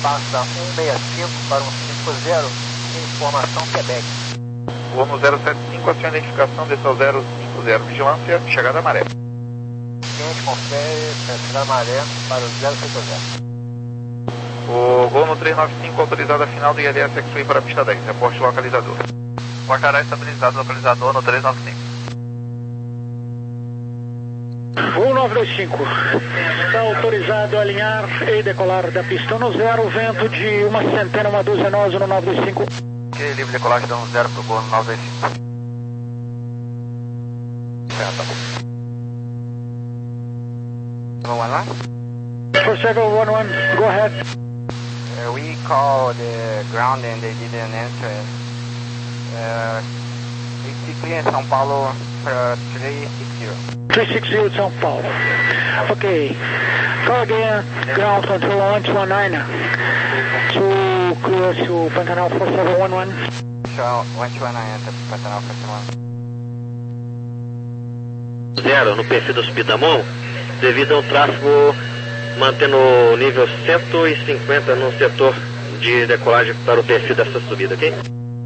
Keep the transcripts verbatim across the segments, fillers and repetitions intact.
passa um seis cinco para um cinco zero, informação Quebec. Voo no zero sete cinco, a sua identificação desse ao zero cinco zero, vigilância, chegada a maré. Cliente confere, chegada a maré para o zero cinco zero. O Gol no três nove cinco, autorizada final do I L S X-Ray para a pista dez, reporte localizador. Portará estabilizado localizador no três nove cinco. um nove dois cinco, está autorizado a alinhar e decolar da pista no zero, vento de uma centena, uma dúzia nós no nove dois cinco. Ok, livre decolagem dando zero para o Gol no nove dois cinco. É, tá bom. Vamos lá? For several one one, go ahead. Uh, we called the ground and they didn't answer. Uh, it's clear in São Paulo for three six zero. three six zero São Paulo. Okay. Call again, ground control one two one nine. To clear to Pantanal four seven one one. So, one two one nine enter Pantanal four seven one. Zero no perfil da subida da mão, devido ao tráfego mantendo o nível cento e cinquenta no setor de decolagem para o perfil dessa subida, ok?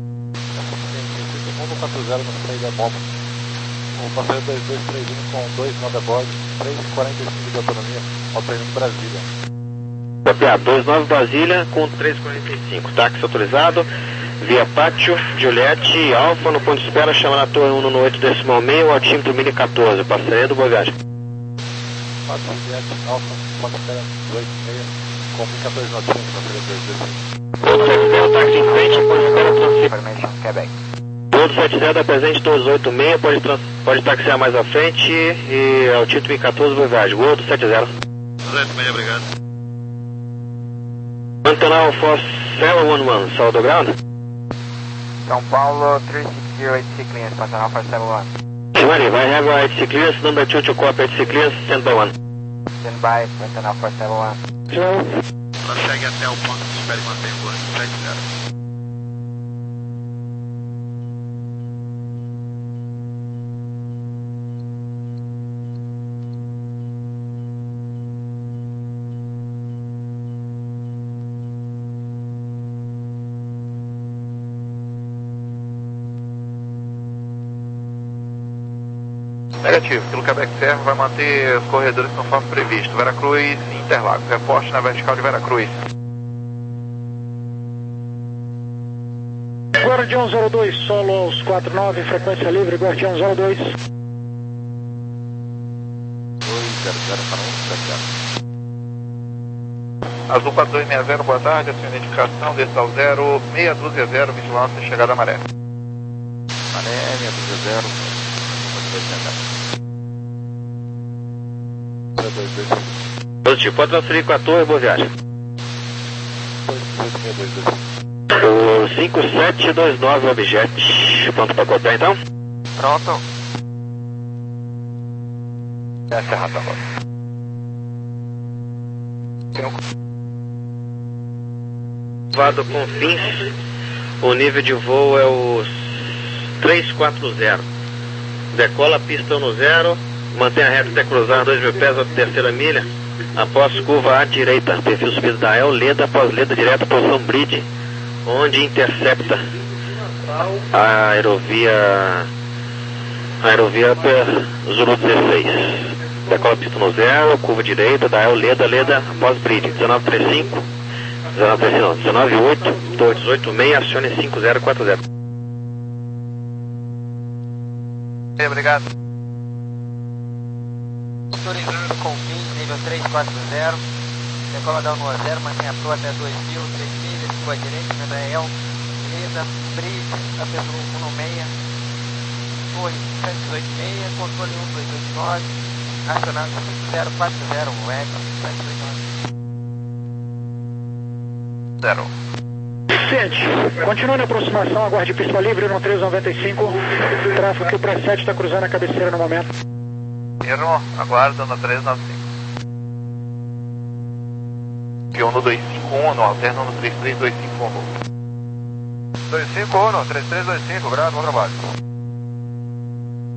um quatro zero na saída móvel. O passageiro dois dois três um com dois nove a bordo, três e quarenta e cinco de autonomia, operando Brasília. Copiado, dois nove Brasília com três e quarenta e cinco, táxi autorizado, via Pátio, Juliette, Alfa, no ponto de espera, chamando a torre um no oito decimal meio, altímetro mil e quatorze, passageiro, boa viagem. Pátio, Juliette, Alfa, ponto de espera, dois seis, com mil e quatorze novecentos, passageiro dois dois três. Táxi em frente, ponto de espera, transfer. Information Quebec. Todo sete zero da presente, todos oito seis, pode, trans, pode taxiar mais à frente e ao título mil e quatorze, boa viagem. Gol do sete zero. oito seis, obrigado. Pantanal four seven one one, solid the ground. São Paulo three six zero eight C clearance, Pantanal four seven one. Shimari, I have a H C clearance, number two to copy H C clearance, stand by one. Stand by, Pantanal four seven one. Zero. Prossegue até o ponto de espera e mantém o curso sete zero. Negativo, pelo Quebec Serra vai manter os corredores conforme previsto. Veracruz e Interlagos. Reporte na vertical de Veracruz. Guardião zero dois, solo aos quatro nove, frequência livre, Guardião zero dois. dois zero zero para um sete zero. Azul quatro dois seis zero, boa tarde. A sua identificação desse ao zero, meia dúzia zero, vigilância, chegada a maré. Maré, meia dúzia zero. zero dois dois Positivo, pode transferir com a torre, boa viagem. dois oito seis dois dois. O cinco sete dois nove objeto, pronto para copiar então? Pronto. Essa é a rata agora. Vado com fins, o nível de voo é o três quatro zero. Decola a pista no zero, mantém a reta até cruzar dois mil pés a terceira milha, após curva à direita, perfil subido da El, Leda, após Leda, direto posição Bridge, onde intercepta a aerovia, a aerovia Zulu dezesseis. Decola a pista no zero, curva direita da El, Leda, Leda, após Bridge, dezenove trinta e cinco, dezenove trinta e cinco não, dezenove oito, torre dezoito seis, acione cinco zero quatro zero. Obrigado. Autorizando com fim, nível três quatro zero. Decola da um a zero, mantém a proa até dois mil, três milhas, ficou à direita, Medrael, Leda, Bridge, apertou um seis, torre sete oito seis, controle um dois dois nove, acionado cinco zero quatro zero, o Eco sete dois nove. Zero. Sente, continuando a aproximação, aguarde pista livre no três noventa e cinco, tráfego que o pré sete está cruzando a cabeceira no momento. Erro, aguarda na três nove cinco. Pion no dois cinco um, no alterno no três três dois cinco um. dois cinco um, no três três dois cinco, obrigado, bom trabalho.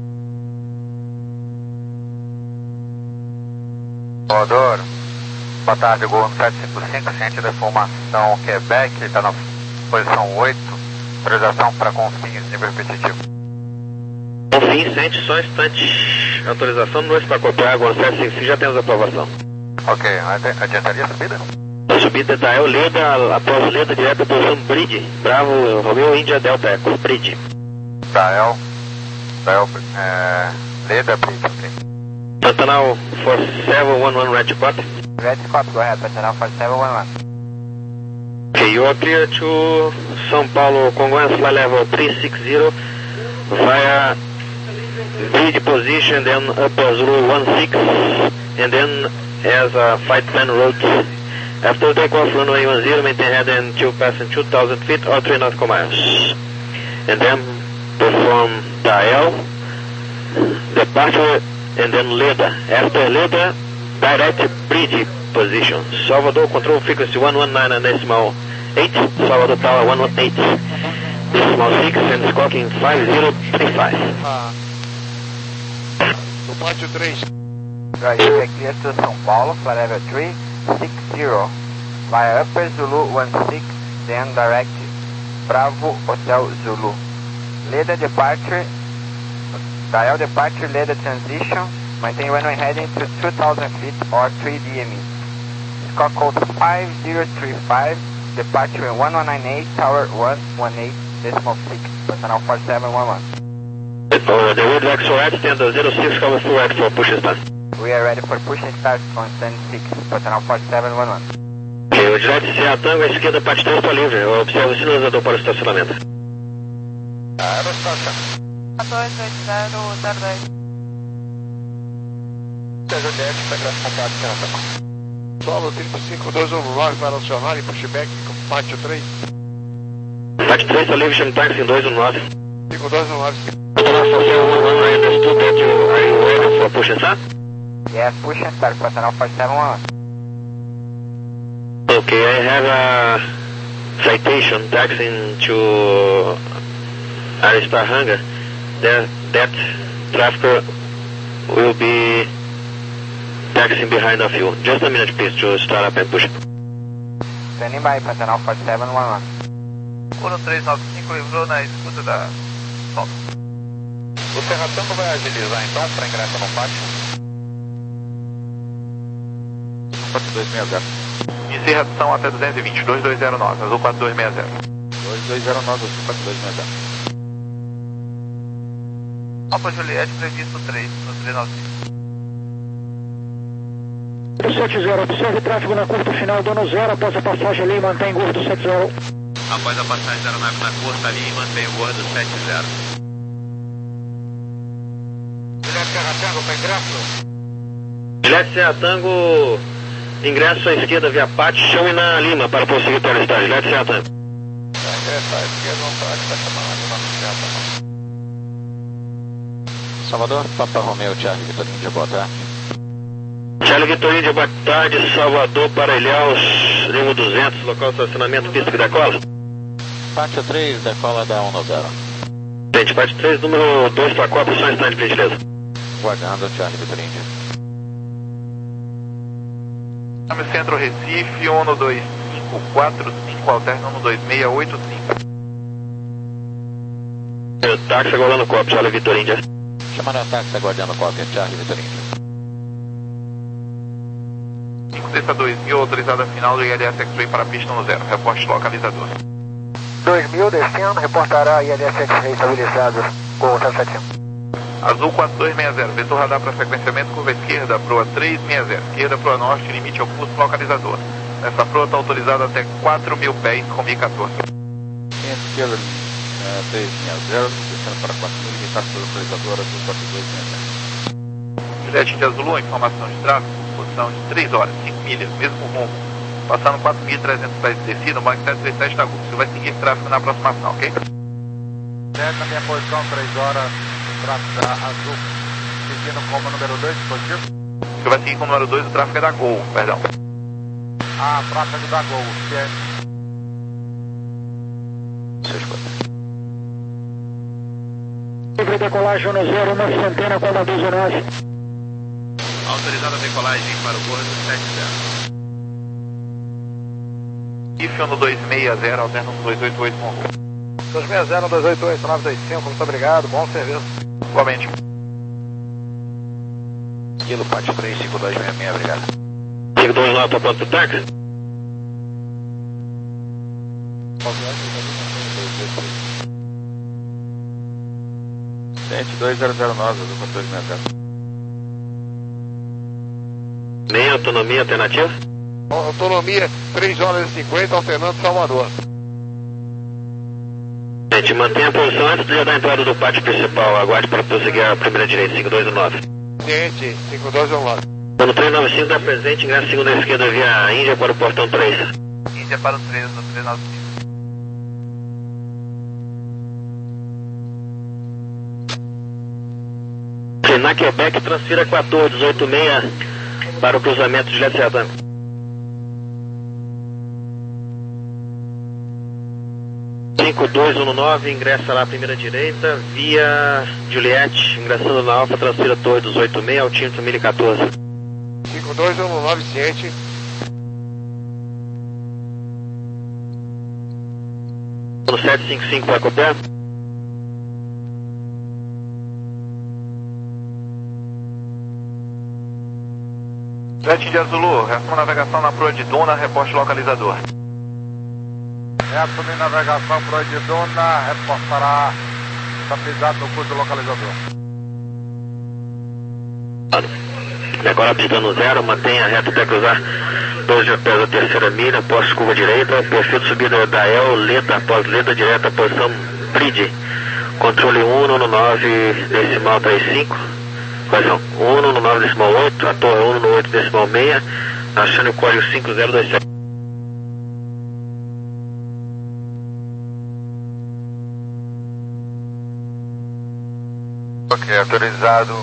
Odoro, Boa tarde, Gol no sete cinco cinco, ciente da formação Quebec, está na posição oito, autorização para confins nível repetitivo. Confins, sente só um instante, autorização dois para copiar, Gol no sete cinco cinco, já temos aprovação. Ok, adiantaria a subida? A subida da El Leda, após Leda, direto à posição Bridge, Bravo, Romeo, Índia, Delta, Echo, Bridge. Da El, da El, é, Leda, Bridge, ok. Pantanal four seven one one, Red Copy. Red Copy, go ahead, Pantanal four seven one one. Okay, you are clear to São Paulo, Congonhas, fly level three six zero, via bridge position, then upper Zulu one six, and then as a flight plan route. After takeoff, runway one zero, maintain head and to passing two thousand feet or three nautical miles. And then perform dial, departure, and then Leda. After Leda, direct bridge position. Salvador, control frequency one one nine and decimal eight. Salvador Tower one one eight, decimal six, and squawking five zero three five. No pátio três. Right, you can clear to São Paulo, flight level three six zero, via Upper Zulu one six, then direct Bravo Hotel Zulu. Leda departure, dial departure, Leda transition, maintain runway heading to two thousand feet or three D M E. Score code five zero three five, departure in one one nine eight, tower one one eight, decimal six, Pantanal four seven one one. Uh, the road X four X, stand zero six, cover full X for push start. We are ready for push and start on stand six, Pantanal four seven one one. Ok, o direto Serra Tango, à esquerda, parte três está livre. Eu observo o sinalizador para o estacionamento. Aerostação. dois dois zero zero dois. Sérgio Juliette, está gráfico contato, Serra Tango. Solo trinta e cinco dois um nove para acionar e pushback com pátio três. Parte três está livre, chame taxi em dois um nove. cinco dois um nove. Pantanal four seven one one, I understood that you are you ready for push and start? Yes, push and start, Pantanal four seven one one. Okay, I have a citation taxiing to Aristar Hangar. That, that traffic will be taxiing behind of you. Just a minute, please, to start up and push. Standing by, Pantanal four seven one one. Uno três nove cinco livrou na escuta da solta. O Serra Tango vai agilizar então para ingressar no pátio. quatro dois seis zero. Encerra a ação até duzentos e vinte, dois dois zero nove, azul quatro dois seis zero. dois dois zero nove, azul quatro dois seis zero. Alfa Juliette previsto três, no três nove cinco. sete zero, observe tráfego na curta final, dano zero após a passagem ali, mantém gordo sete zero. Após a passagem da aeronave na curta ali, mantém o gordo sete zero. Juliette Serra Tango para ingresso. Juliette Serra Tango, ingresso à esquerda via Pátio, chame na Lima para prosseguir para o estádio. Juliette Serra Tango. Vai ingressar à esquerda, vamos falar que está chamando a nossa Serra Tango. Salvador, Papa Romeo, Charlie Vitorino de boa tarde. Charlie Vitorino de boa tarde, Salvador para Ilhéus, Limo duzentos, local de estacionamento, pista que decola. Pátio três, decola da um zero. Gente, Pátio três, número dois para quatro, só um instante, por gentileza. Guardando, Charlie Vitorino. Nome Centro Recife, um dois cinco quatro cinco, alterna um dois seis oito cinco. Táxi aguardando o copo, Charlie Vitorino. Chamando a táxi, aguardando cópia, Charlie Vitorino. cinco C dois mil, autorizada final do I L S X-Ray para pista no zero, reporte localizador. dois mil descendo, reportará I L S X-Ray estabilizado com o sete um. Azul quatro dois seis zero, vetor radar para sequenciamento, curva esquerda, proa três seis zero, esquerda, proa norte, limite oposto, localizador. Essa proa está autorizada até quatro mil pés com M I quatorze. Esquerda, três seis zero, descendo para quatro mil, limitado pelo localizador, azul quatro dois seis zero. Juliette de Azul, informação de tráfego, posição de três horas, cinco milhas, mesmo rumo, passando quatro mil e trezentos pés de descida, no banco sete três sete da Gol. Você vai seguir tráfego na aproximação, ok? Certo, na minha posição, três horas, tráfego da Azul, seguindo como número dois, positivo? Você vai seguir com o número dois, o tráfego é da Gol, perdão. Ah, tráfego da Gol, certo. Seu escuta. Livre decolagem no zero, uma centena com a doze nove. Autorizada a decolagem para o gordo sete zero. Ifio no dois seis zero, alterna no dois oito oito com dois seis zero, dois oito oito, nove dois cinco, muito obrigado, bom serviço. igualmente. Kilo, Pátio três cinco dois seis seis, obrigado. cinco dois nove, pronto pro táxi. Gente, dois zero zero nove, do dois seis zero. Nem autonomia alternativa? Autonomia três horas e cinquenta, alternando Salvador. Gente, mantenha a posição antes de dar a entrada do pátio principal. Aguarde para prosseguir a primeira direita, cinco dois nove. Gente, cinco dois nove. No três nove cinco, dá presente, ingresso segunda esquerda via Índia para o portão três. Índia para o três no três nove cinco. Na Quebec, transfira quatorze dezoito seis para o cruzamento de Juliette Serrano. cinco dois um nove, ingressa lá à primeira direita, via Juliette, ingressando na Alfa, transfira Torre dezoito seis, altímetro mil e quatorze. cinco dois um nove, ciente. No sete cinco cinco para copiar. sete de Zulu, reação navegação na proa de Duna, reporte localizador. Reação de navegação proa de Duna, reportará estabilidade no curso localizador. Agora pista no zero, mantenha a reta até cruzar doze mil pés da terceira milha, após curva direita, perfil de subida da El, Leda, após Leda direta, posição Bridge, controle um no nove decimal trinta e cinco. Quais são? um no nove decimal oito, a torre um no oito decimal seis, achando o código cinco zero dois sete. Ok, autorizado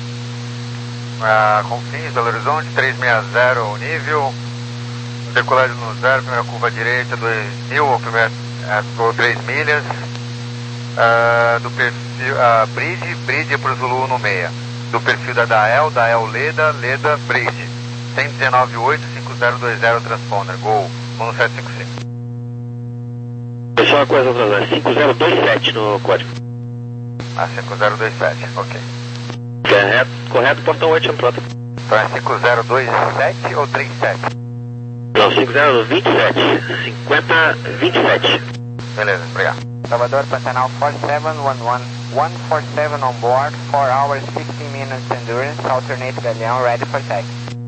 uh, Confins, Belo Horizonte, três seis zero o nível, decolagem no zero, primeira curva direita, dois mil, ou primeira, uh, três milhas, uh, do perfil, uh, Bridge, Bridge para o Zulu no seis. Do perfil da Dael, Dael Leda, Leda Bridge. cento e dezenove oito, cinco zero dois zero transponder, Gol, um sete cinco cinco. Só uma coisa atrasada, cinco zero dois sete no código. Ah, cinco zero dois sete, ok. Correto, correto, portão oito, pronto. Então é cinco zero dois sete ou trinta e sete? Não, cinco zero vinte e sete, cinquenta vinte e sete. Beleza, obrigado. Salvador, Pantanal four seven one one, one four seven on board, four hours, sixteen minutes endurance, alternate Galeão, ready for taxi.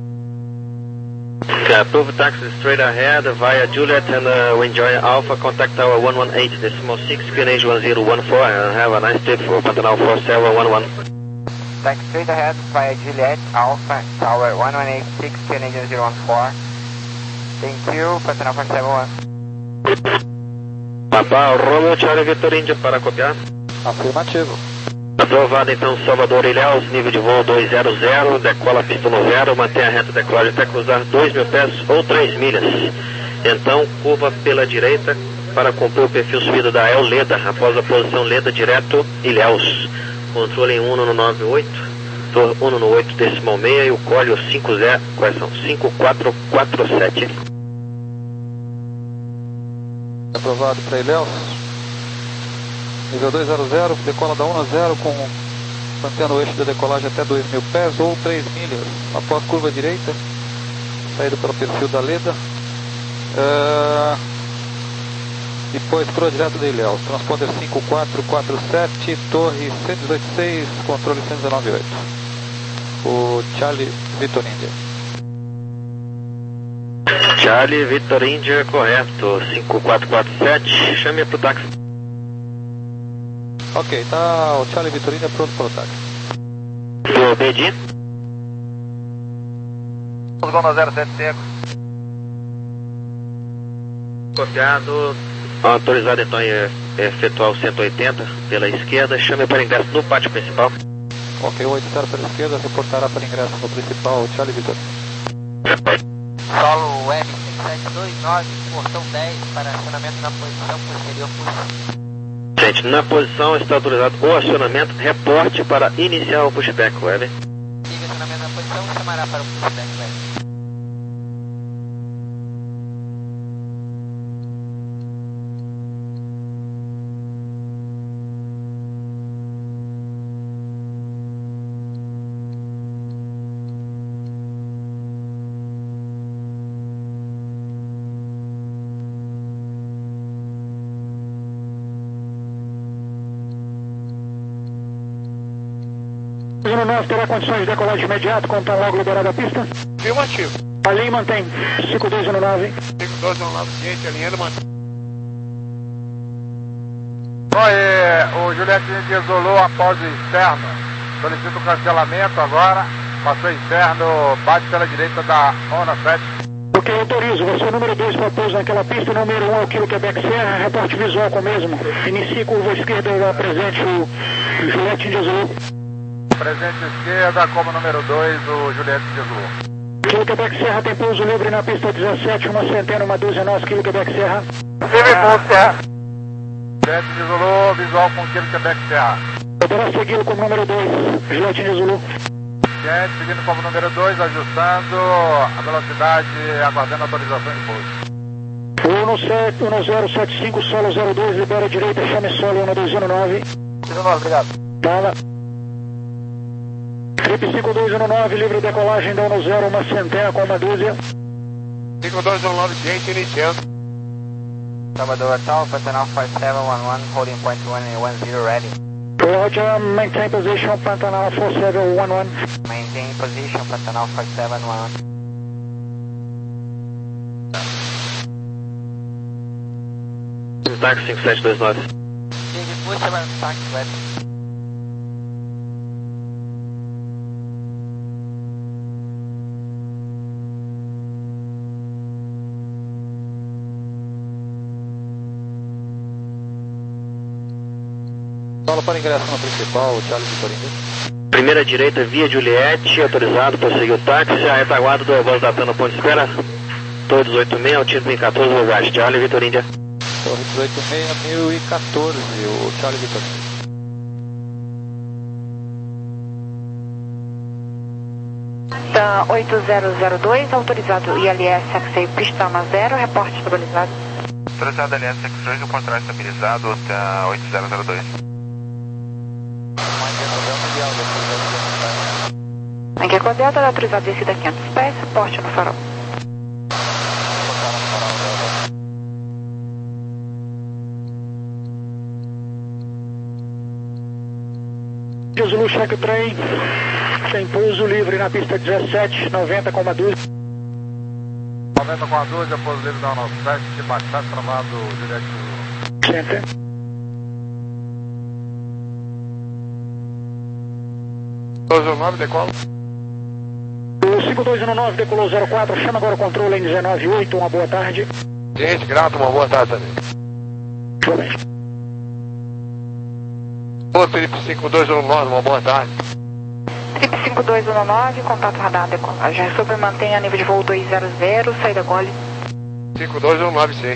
Okay, approve taxi straight ahead via Juliet and uh, we enjoy Alpha, contact tower one one eight decimal six, P N H one zero one four, and have a nice trip for Pantanal four seven one one. Taxi straight ahead via Juliet, Alpha, tower one one eight six, P N H one zero one four. Thank you, Pantanal four seven one. Papa, Romeo Charlie Victor India para copiar. Afirmativo. Aprovado então Salvador Ilhéus, nível de voo dois zero zero, decola a pista no zero, mantém a reta de decolagem até cruzar dois mil pés ou três milhas. Então curva pela direita para cumprir o perfil subida da El Leda, após a posição Leda direto Ilhéus. Controle em um no nove oito, torre um no oito decimal seis e o código cinco zero, quais são? cinco quatro quatro sete. Aprovado para Ilhéus. Nível dois zero zero, decola da um a zero com mantendo o eixo de decolagem até dois mil pés ou três milhas. Após curva direita, saída pelo perfil da Leda. Uh, depois crua direto de Ilhéus. Transponder cinco quatro quatro sete, torre cento e dezoito seis, controle cento e dezenove oito. O Charlie Victor India. Charlie Victor India, correto, cinco quatro quatro sete, chame para o táxi. Ok, tá o Charlie Victor India pronto para o táxi. Do Beijinho. Zona zero sete cinco. Copiado, autorizado então em efetuar o cento e oitenta pela esquerda, chame para ingresso no pátio principal. Ok, o oito zero pela esquerda, reportará para ingresso no principal, Charlie Victor. Solo Web seis sete dois nove, portão dez, para acionamento na posição posterior push. Gente, na posição está autorizado o acionamento, reporte para iniciar o pushback, Web. Siga acionamento na posição, chamará para o pushback, Web. dois um nove terá condições de decolagem imediato quando está logo liberada a pista? Afirmativo. Ali mantém. cinco dois um nove. cinco dois um nove, gente, alinhando, mantém. Oi, o Juliette isolou após o externo. Solicita o cancelamento agora. Passou externo, bate pela direita da Honda sete. Ok, autorizo. Você é o número dois para pouso naquela pista. Número um é o Kilo Quebec Serra. Reporte visual com o mesmo. Inicie curva esquerda da presente o Juliette isolou. Presente esquerda como número dois, o Juliette isolou. Kilo Quebec Serra tem pouso livre na pista dezessete, uma centena, uma dúzia nossa, Kilo Quebec Serra. Livre pouso Serra. Juliette isolou, visual com Kilo Quebec Serra. Poderá segui-lo como número dois, Juliette isolou. Juliette seguindo como número dois, ajustando a velocidade, aguardando a autorização de pouso. um zero sete cinco, solo zero dois, libera a direita, chame solo um dois um nove. Obrigado. Fala. Trip cinco dois um nove, livre decolagem da um zero, uma centena com uma dúzia. cinco dois um nove, gente, iniciando. Salvador Tal, Pantanal five seven one one, holding point one one zero ready. Roger, maintain position, Pantanal four seven one one. Maintain position, Pantanal five seven one one. Táxi cinco sete dois nove. Big push about taxi ready. Fala para ingresso na principal, Charlie Vitorino. Primeira direita, via Juliette, autorizado para seguir o táxi. A retaguarda do Voz da Tana, ponto de espera. Torre dezoito seis, Altino mil e quatorze, lugar, Charlie Vitorino. Torre dezoito seis, mil e quatorze, o Charlie Vitorino. Da oito zero zero dois, autorizado I L S X-Ray, pista uma zero, reporte estabilizado. Autorizado I L S X-Ray, o contrário estabilizado, tá oito zero zero dois. Em que a Delta, autorizado descida a quinhentos pés, reporte no farol. Zulu check o trem. Tem pouso livre na pista dezessete, noventa com uma dúzia. noventa com a dúzia, pouso livre da Honda sete, baixado, travado, Juliette isolou. Center. dois um nove, decola. O cinco dois um nove decolou zero quatro, chama agora o controle em dezenove oito, uma boa tarde. Gente, grato, uma boa tarde também. Igualmente. Ô, Trip cinco dois um nove, uma boa tarde. Trip cinco dois um nove, contato radar, decolagem. Sobre mantenha nível de voo dois zero zero, saída gole. cinco dois um nove, sim.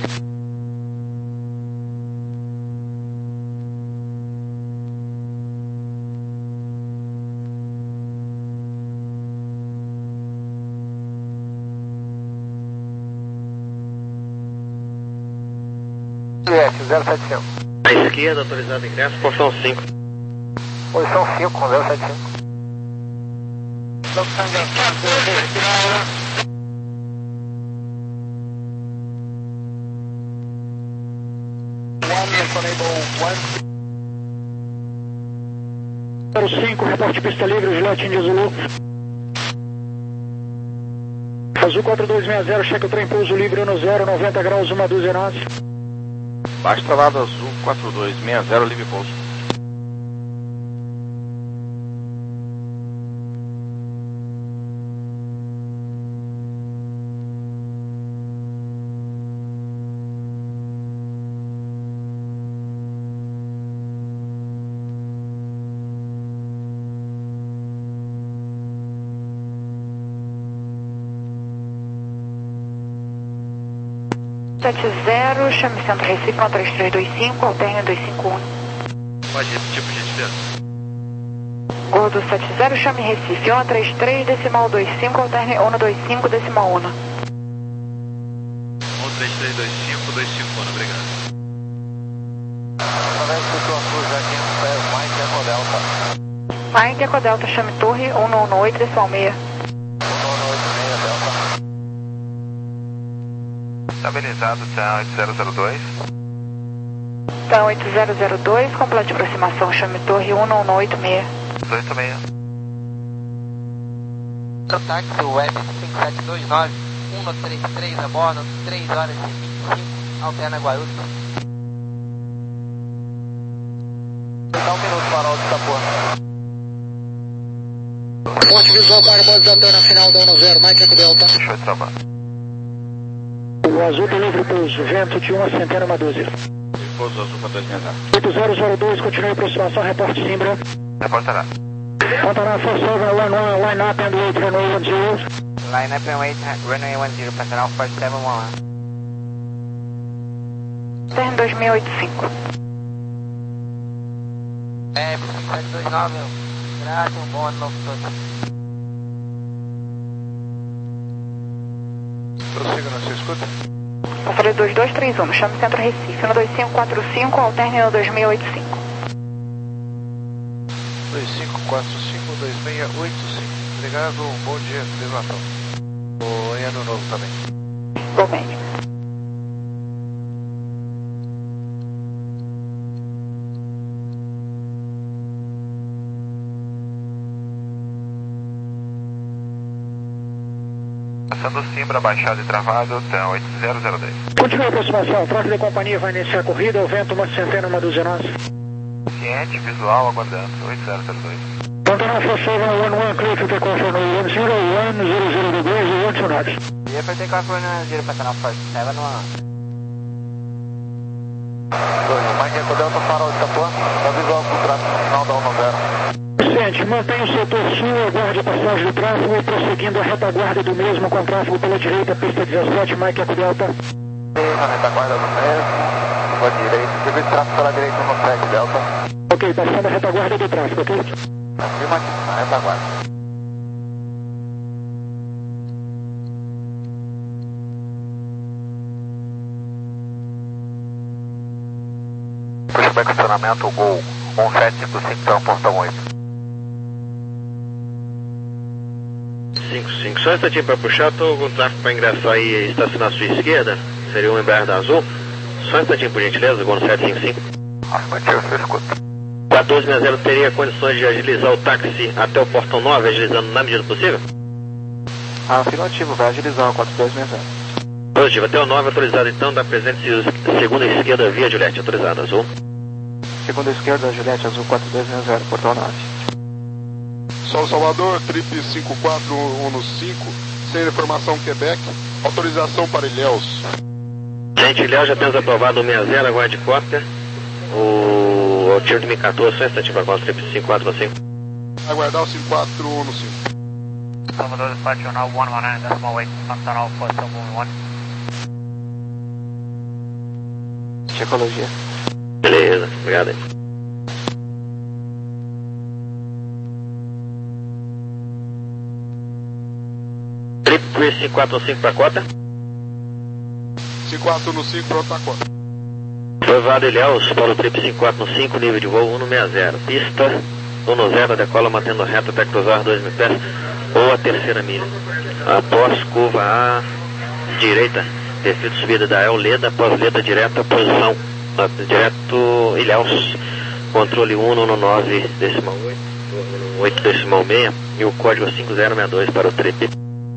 zero sete cinco. À esquerda, autorizado ingresso, porção cinco. Posição cinco com zero sete cinco. zero cinco, reporte pista livre, Juliette India Zulu. Azul quatro dois seis zero, cheque o trem, pouso livre um zero, noventa graus, uma dúzia nove. Baixo travado azul quatro dois seis zero, livre pouso. sete zero, chame centro Recife, um três três dois cinco, alterne dois cinco um. Pode repetir, por gentileza. Gordo sete zero, chame Recife, um três três, decimal dois cinco, alterne um dois cinco, decimal um. um três três dois cinco, dois cinco um, obrigado. Mike Eco Delta, chame torre um um oito, decimal seis. Estabilizado, tá oito zero zero dois. Tá oito zero zero dois, completa aproximação, chame torre um um oito seis. dois seis. Táxi Web cinco sete dois nove, um três três a bordo, três horas e vinte e cinco, alterna Guarulhos. Dá um minuto para o Itapuã. Ponte visual para bordo alterna final da um zero, Mike Eco Delta. Show de trabalho. O azul do livre pouso, vento de uma centena uma dúzia. Pouso azul para dois meses. oito zero zero dois, continue a aproximação, reporte Simbra. Reportará. Pantanal four seven one one, line up and wait runway one zero. Line up and wait, runway one zero, Pantanal four seven one one. Terno dois mil e oitenta e cinco. É, cinco sete dois nove, graças, um bom ano novo todo. Prossiga na sua escuta. Eu falei dois dois três um, chame Centro Recife, um dois cinco quatro cinco, alterne no dois mil e oitenta e cinco. dois cinco quatro cinco, dois seis oito cinco. Obrigado, um bom dia, feliz Natal. Bom ano novo também. Igualmente. Passando Simbra, baixado e travado, tem oito zero zero dois. Continue a aproximação, troca de companhia vai iniciar a corrida, o vento uma centena uma dúzia nossa. Ciente, visual, aguardando, oito zero zero dois. Pantanal four seven one one, clear to take off runway one zero, one zero zero degrees e one two knots. E for take off runway zero, Pantanal four seven one. Mike Eco Delta, farol de Itapuã, tá visual pro tráfego final da um zero. Ciente, mantenha o setor sul, aguarde a passagem do tráfego e prosseguindo a retaguarda do mesmo com tráfego pela direita, pista dezessete, Mike Eco Delta. Na retaguarda do mesmo, pela direita, serviço de tráfego pela direita no sete Delta. Ok, passando a retaguarda do tráfego, ok? Acima aqui, na retaguarda. Pushback estacionamento Gol um sete cinco cinco para o portão oito. cinco cinco, só um instantinho para puxar, estou com o tráfego para ingressar aí e estacionar à sua esquerda, seria o Embraer da Azul. Só um instantinho por gentileza, Gol sete cinco cinco. Afirmativo, você escuta. quatorze sessenta teria condições de agilizar o táxi até o portão nove, agilizando na medida possível? Afirmativo, vai agilizar o quatro dois seis zero. Positivo, até o nove autorizado então, da presente segunda e esquerda via Juliette, autorizado, Azul. Segunda esquerda, Juliette, Azul quatro dois seis zero, portão nove. Sol Salvador, trip cinco quatro um cinco, sem informação Quebec, autorização para Ilhéus. Gente, Ilhéus, já temos aprovado o sessenta, aguarde cópia. O, o tiro de M quatorze, só um instantinho para qual trip cinco quatro um cinco. Aguardar o cinco quatro um cinco. Salvador Dispatch now one one nine decimal eight, Pantanal four seven one. Ecologia. Beleza, obrigado aí. Trip cinco quatro um cinco para cota. cinco quatro um cinco, pronto a cota. Aprovado Ilhéus para o trip cinco quatro um cinco, nível de voo cento e sessenta. Pista um zero, decola mantendo reto até cruzar dois mil pés ou a terceira milha. Após curva A, direita, perfil de subida da El Leda, após Leda direta, posição, direto Ilhéus, controle cento e nove decimal oito, oito decimal seis e o código cinco zero seis dois para o trip.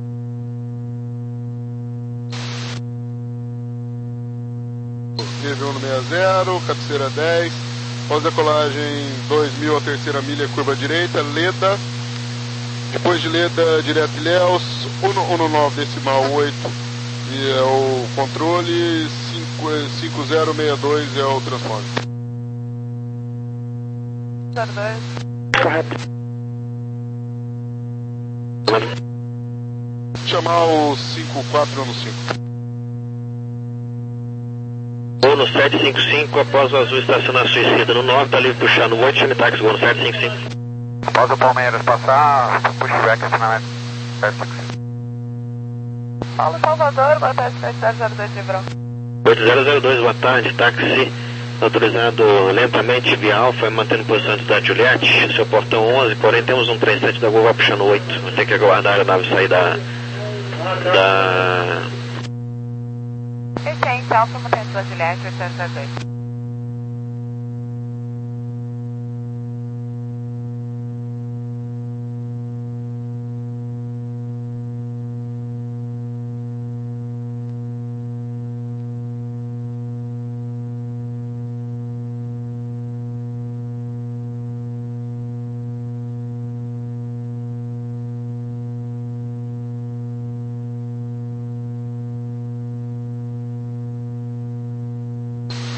Nível cento e sessenta, cabeceira dez, pós-decolagem dois mil a terceira milha, curva direita, Leda, depois de Leda, direto Ilhéus, cento e nove decimal oito e é o controle, cinco zero seis dois é o transponder. Correto. Chamar o cinco quatro um cinco. Gol no sete cinco cinco, após o azul estacionar a sua esquerda no norte, está livre puxando o oito, chame táxi, gol no sete cinco cinco. Após o Palmeiras passar, pushback estacionamento sete cinco cinco. Paulo Salvador, boa tarde, sete zero zero dois, Livrão. oito zero zero dois, boa tarde, táxi autorizado lentamente via Alfa, mantendo posição da Juliette, seu portão onze, porém temos um três sete da Gol, vai puxando o oito, vai ter que aguardar a nave sair da... da... Recente, Alfa, mantendo da Juliette, oito zero zero dois.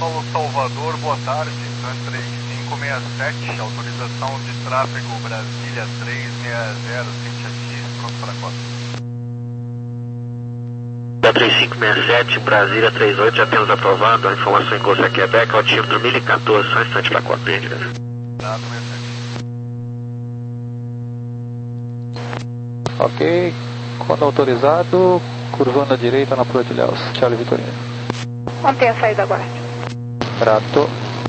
Paulo Salvador, boa tarde, Sun três cinco seis sete, autorização de tráfego Brasília três seis zero, Cintia X, pronto para a cota. três cinco seis sete, Brasília três oito, já temos aprovado a informação em curso aqui, Quebec, altímetro mil e quatorze, só um instante para a cota, bem, Dado seis sete. Ok, quando autorizado, curvando à direita na proa de Ilhéus. Charlie Vitorino. Mantenha a saída agora. Prato.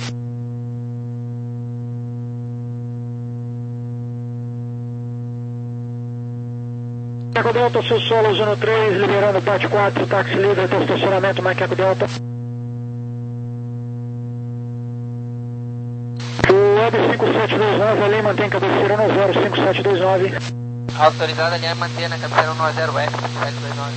Macaco Delta, seu solo, zona três, liberando parte quatro, táxi livre até o estacionamento, Macaco Delta. O Web cinco sete dois nove ali, mantém cabeceira no zero cinco sete dois nove. Autorizada, linha manter na cabeceira no zero F sete dois nove.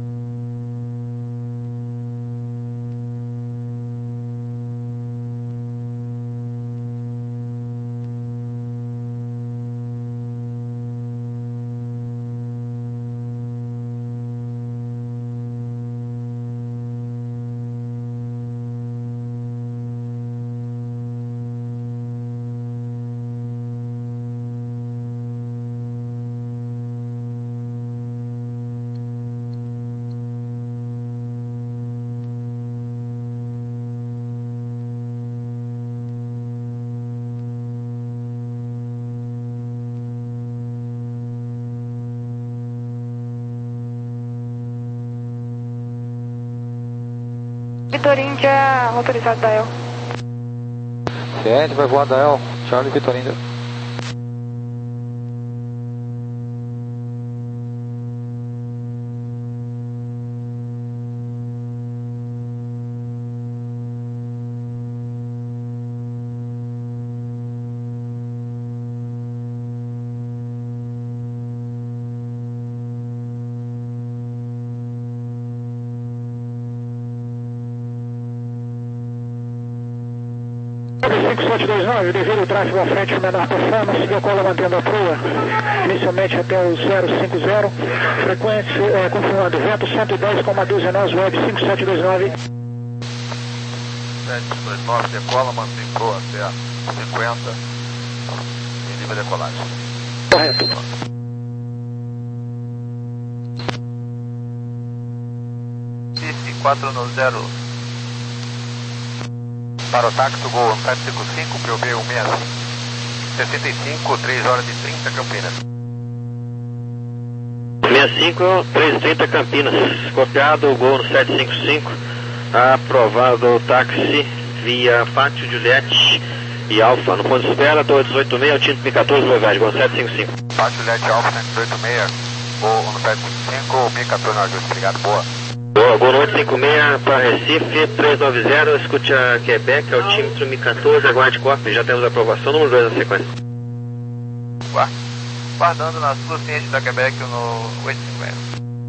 Vitoríndia, autorizado da E L. C N vai voar da E L, Charlie Vitorino. cinco sete dois nove, devido ao tráfego à frente de menor performance, decola mantendo a proa, inicialmente até o zero cinco zero, frequência, é, confirmando, vento cento e dez vírgula doze nós, web cinco sete dois nove. sete dois nove, decola, mantém proa até cinquenta, em livre decolagem. Correto. C I C quatro no zero. Para o táxi, Gol sete cinco cinco, P O B um seis cinco. sessenta e cinco, três horas e trinta, Campinas. sessenta e cinco, três e trinta, Campinas. Copiado, Gol no sete cinco cinco. Aprovado o táxi via Pátio Juliette e Alfa. No ponto de espera, dois oito seis, altímetro mil e quatorze, Levade, Gol sete cinco cinco. Pátio Juliette Alfa, cento e oito seis, Gol no sete cinco cinco, mil e quatorze, Norte, obrigado, boa. Boa, Gol oito cinco seis para Recife, três nove zero, escute a Quebec, altímetro mil e quatorze, aguarde copy, já temos a aprovação, número dois na sequência. Guardando nas suas ciências da Quebec no oito cinco seis.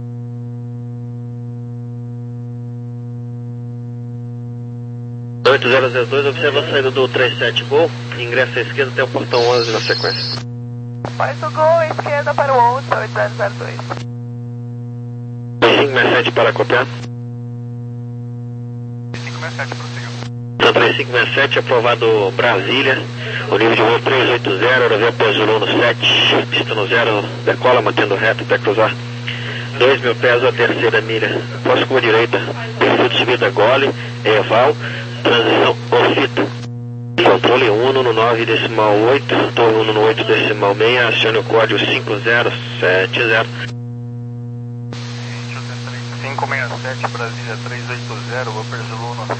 oito zero zero dois, observa a saída do trinta e sete Gol, ingressa à esquerda até o portão onze na sequência. Faz o Gol, esquerda para o onze, oito zero zero dois. três cinco seis sete para copiar. três cinco seis sete, prosseguiu. Então, três cinco seis sete, aprovado Brasília, o nível de voo três oito zero, aerovia Pezulão no sete, pista no zero, decola mantendo reto até cruzar dois mil pés a terceira milha, após curva direita, perfil de subida Gole, Eval, transição Ofita. Controle uno no nove decimal oito, torre uno no oito decimal seis, acione o código cinco zero sete zero. cinco seis sete, Brasília três oito zero, vou Pezulão no